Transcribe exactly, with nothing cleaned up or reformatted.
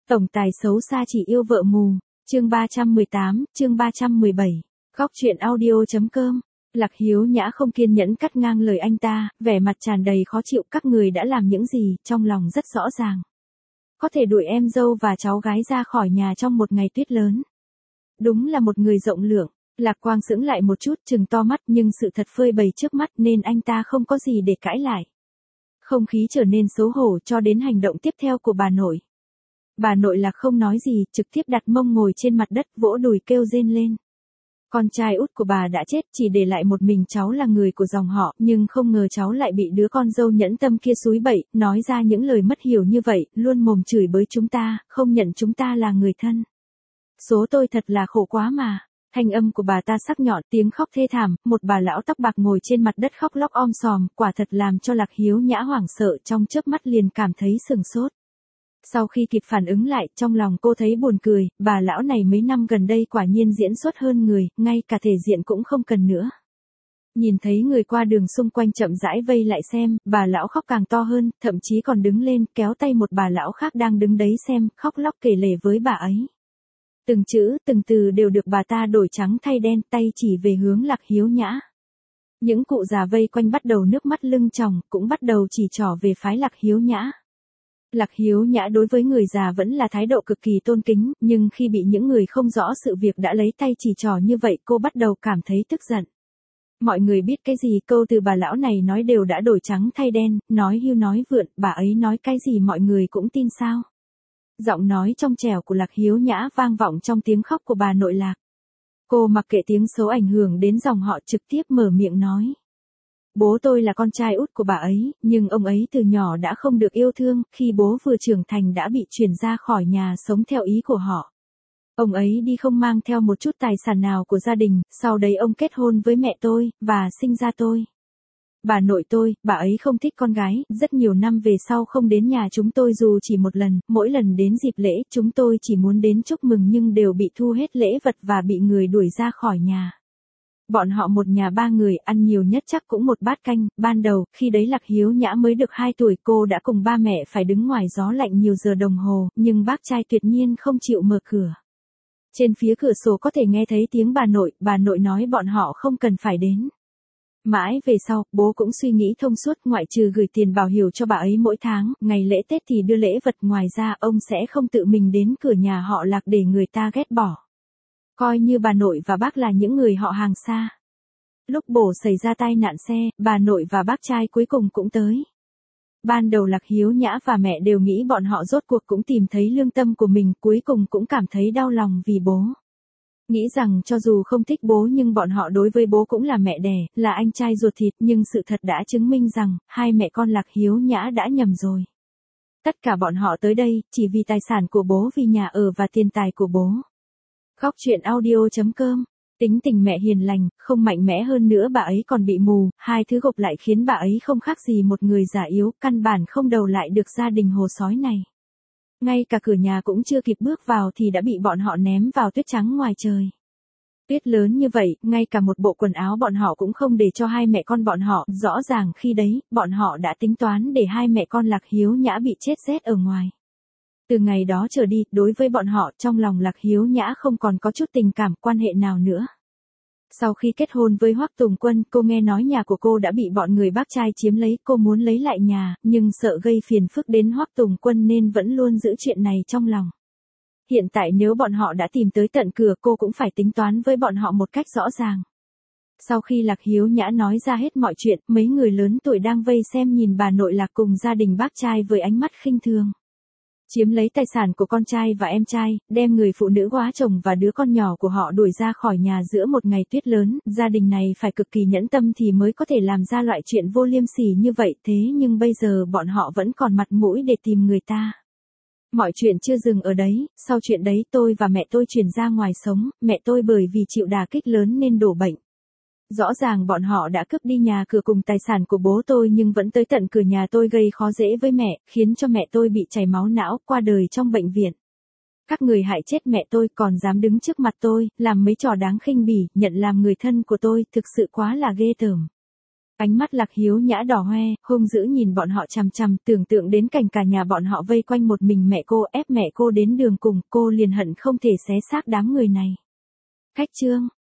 Tổng tài xấu xa chỉ yêu vợ mù. Chương ba trăm mười tám, chương ba trăm mười bảy. Góc truyện audio.com. Lạc Hiếu Nhã không kiên nhẫn cắt ngang lời anh ta, vẻ mặt tràn đầy khó chịu. Các người đã làm những gì, trong lòng rất rõ ràng. Có thể đuổi em dâu và cháu gái ra khỏi nhà trong một ngày tuyết lớn. Đúng là một người rộng lượng. Lạc Quang sững lại một chút, trừng to mắt, nhưng sự thật phơi bày trước mắt nên anh ta không có gì để cãi lại. Không khí trở nên xấu hổ cho đến hành động tiếp theo của bà nội. Bà nội Lạc không nói gì, trực tiếp đặt mông ngồi trên mặt đất, vỗ đùi kêu rên lên. Con trai út của bà đã chết, chỉ để lại một mình cháu là người của dòng họ, nhưng không ngờ cháu lại bị đứa con dâu nhẫn tâm kia xúi bậy, nói ra những lời mất hiểu như vậy, luôn mồm chửi bới chúng ta, không nhận chúng ta là người thân. Số tôi thật là khổ quá mà. Thanh âm của bà ta sắc nhọn, tiếng khóc thê thảm, một bà lão tóc bạc ngồi trên mặt đất khóc lóc om sòm, quả thật làm cho Lạc Hiếu Nhã hoảng sợ, trong chớp mắt liền cảm thấy sừng sốt. Sau khi kịp phản ứng lại, trong lòng cô thấy buồn cười, bà lão này mấy năm gần đây quả nhiên diễn xuất hơn người, ngay cả thể diện cũng không cần nữa. Nhìn thấy người qua đường xung quanh chậm rãi vây lại xem, bà lão khóc càng to hơn, thậm chí còn đứng lên, kéo tay một bà lão khác đang đứng đấy xem, khóc lóc kể lể với bà ấy. Từng chữ, từng từ đều được bà ta đổi trắng thay đen, tay chỉ về hướng Lạc Hiếu Nhã. Những cụ già vây quanh bắt đầu nước mắt lưng tròng, cũng bắt đầu chỉ trỏ về phái Lạc Hiếu Nhã. Lạc Hiếu Nhã đối với người già vẫn là thái độ cực kỳ tôn kính, nhưng khi bị những người không rõ sự việc đã lấy tay chỉ trỏ như vậy, cô bắt đầu cảm thấy tức giận. Mọi người biết cái gì, câu từ bà lão này nói đều đã đổi trắng thay đen, nói hưu nói vượn, bà ấy nói cái gì mọi người cũng tin sao. Giọng nói trong trẻo của Lạc Hiếu Nhã vang vọng trong tiếng khóc của bà nội Lạc. Cô mặc kệ tiếng xấu ảnh hưởng đến dòng họ, trực tiếp mở miệng nói. Bố tôi là con trai út của bà ấy, nhưng ông ấy từ nhỏ đã không được yêu thương, khi bố vừa trưởng thành đã bị chuyển ra khỏi nhà sống theo ý của họ. Ông ấy đi không mang theo một chút tài sản nào của gia đình, sau đấy ông kết hôn với mẹ tôi, và sinh ra tôi. Bà nội tôi, bà ấy không thích con gái, rất nhiều năm về sau không đến nhà chúng tôi dù chỉ một lần, mỗi lần đến dịp lễ, chúng tôi chỉ muốn đến chúc mừng nhưng đều bị thu hết lễ vật và bị người đuổi ra khỏi nhà. Bọn họ một nhà ba người, ăn nhiều nhất chắc cũng một bát canh, ban đầu, khi đấy Lạc Hiếu Nhã mới được hai tuổi, cô đã cùng ba mẹ phải đứng ngoài gió lạnh nhiều giờ đồng hồ, nhưng bác trai tuyệt nhiên không chịu mở cửa. Trên phía cửa sổ có thể nghe thấy tiếng bà nội, bà nội nói bọn họ không cần phải đến. Mãi về sau, bố cũng suy nghĩ thông suốt, ngoại trừ gửi tiền bảo hiểm cho bà ấy mỗi tháng, ngày lễ Tết thì đưa lễ vật, ngoài ra ông sẽ không tự mình đến cửa nhà họ Lạc để người ta ghét bỏ. Coi như bà nội và bác là những người họ hàng xa. Lúc bố xảy ra tai nạn xe, bà nội và bác trai cuối cùng cũng tới. Ban đầu Lạc Hiếu Nhã và mẹ đều nghĩ bọn họ rốt cuộc cũng tìm thấy lương tâm của mình, cuối cùng cũng cảm thấy đau lòng vì bố. Nghĩ rằng cho dù không thích bố nhưng bọn họ đối với bố cũng là mẹ đẻ, là anh trai ruột thịt, nhưng sự thật đã chứng minh rằng, hai mẹ con Lạc Hiếu Nhã đã nhầm rồi. Tất cả bọn họ tới đây, chỉ vì tài sản của bố, vì nhà ở và tiền tài của bố. Góc truyện audio.com. Tính tình mẹ hiền lành, không mạnh mẽ hơn nữa bà ấy còn bị mù, hai thứ gộp lại khiến bà ấy không khác gì một người già yếu, căn bản không đầu lại được gia đình hồ sói này. Ngay cả cửa nhà cũng chưa kịp bước vào thì đã bị bọn họ ném vào tuyết trắng ngoài trời. Tuyết lớn như vậy, ngay cả một bộ quần áo bọn họ cũng không để cho hai mẹ con bọn họ, rõ ràng khi đấy, bọn họ đã tính toán để hai mẹ con Lạc Hiếu Nhã bị chết rét ở ngoài. Từ ngày đó trở đi, đối với bọn họ, trong lòng Lạc Hiếu Nhã không còn có chút tình cảm quan hệ nào nữa. Sau khi kết hôn với Hoắc Tùng Quân, cô nghe nói nhà của cô đã bị bọn người bác trai chiếm lấy, cô muốn lấy lại nhà, nhưng sợ gây phiền phức đến Hoắc Tùng Quân nên vẫn luôn giữ chuyện này trong lòng. Hiện tại nếu bọn họ đã tìm tới tận cửa, cô cũng phải tính toán với bọn họ một cách rõ ràng. Sau khi Lạc Hiếu Nhã nói ra hết mọi chuyện, mấy người lớn tuổi đang vây xem nhìn bà nội Lạc cùng gia đình bác trai với ánh mắt khinh thường. Chiếm lấy tài sản của con trai và em trai, đem người phụ nữ quá chồng và đứa con nhỏ của họ đuổi ra khỏi nhà giữa một ngày tuyết lớn, gia đình này phải cực kỳ nhẫn tâm thì mới có thể làm ra loại chuyện vô liêm sỉ như vậy, thế nhưng bây giờ bọn họ vẫn còn mặt mũi để tìm người ta. Mọi chuyện chưa dừng ở đấy, sau chuyện đấy tôi và mẹ tôi chuyển ra ngoài sống, mẹ tôi bởi vì chịu đả kích lớn nên đổ bệnh. Rõ ràng bọn họ đã cướp đi nhà cửa cùng tài sản của bố tôi nhưng vẫn tới tận cửa nhà tôi gây khó dễ với mẹ, khiến cho mẹ tôi bị chảy máu não, qua đời trong bệnh viện. Các người hại chết mẹ tôi còn dám đứng trước mặt tôi, làm mấy trò đáng khinh bỉ, nhận làm người thân của tôi, thực sự quá là ghê tởm. Ánh mắt Lạc Hiếu Nhã đỏ hoe, hung dữ nhìn bọn họ chằm chằm, tưởng tượng đến cảnh cả nhà bọn họ vây quanh một mình mẹ cô, ép mẹ cô đến đường cùng, cô liền hận không thể xé xác đám người này. Khách trương,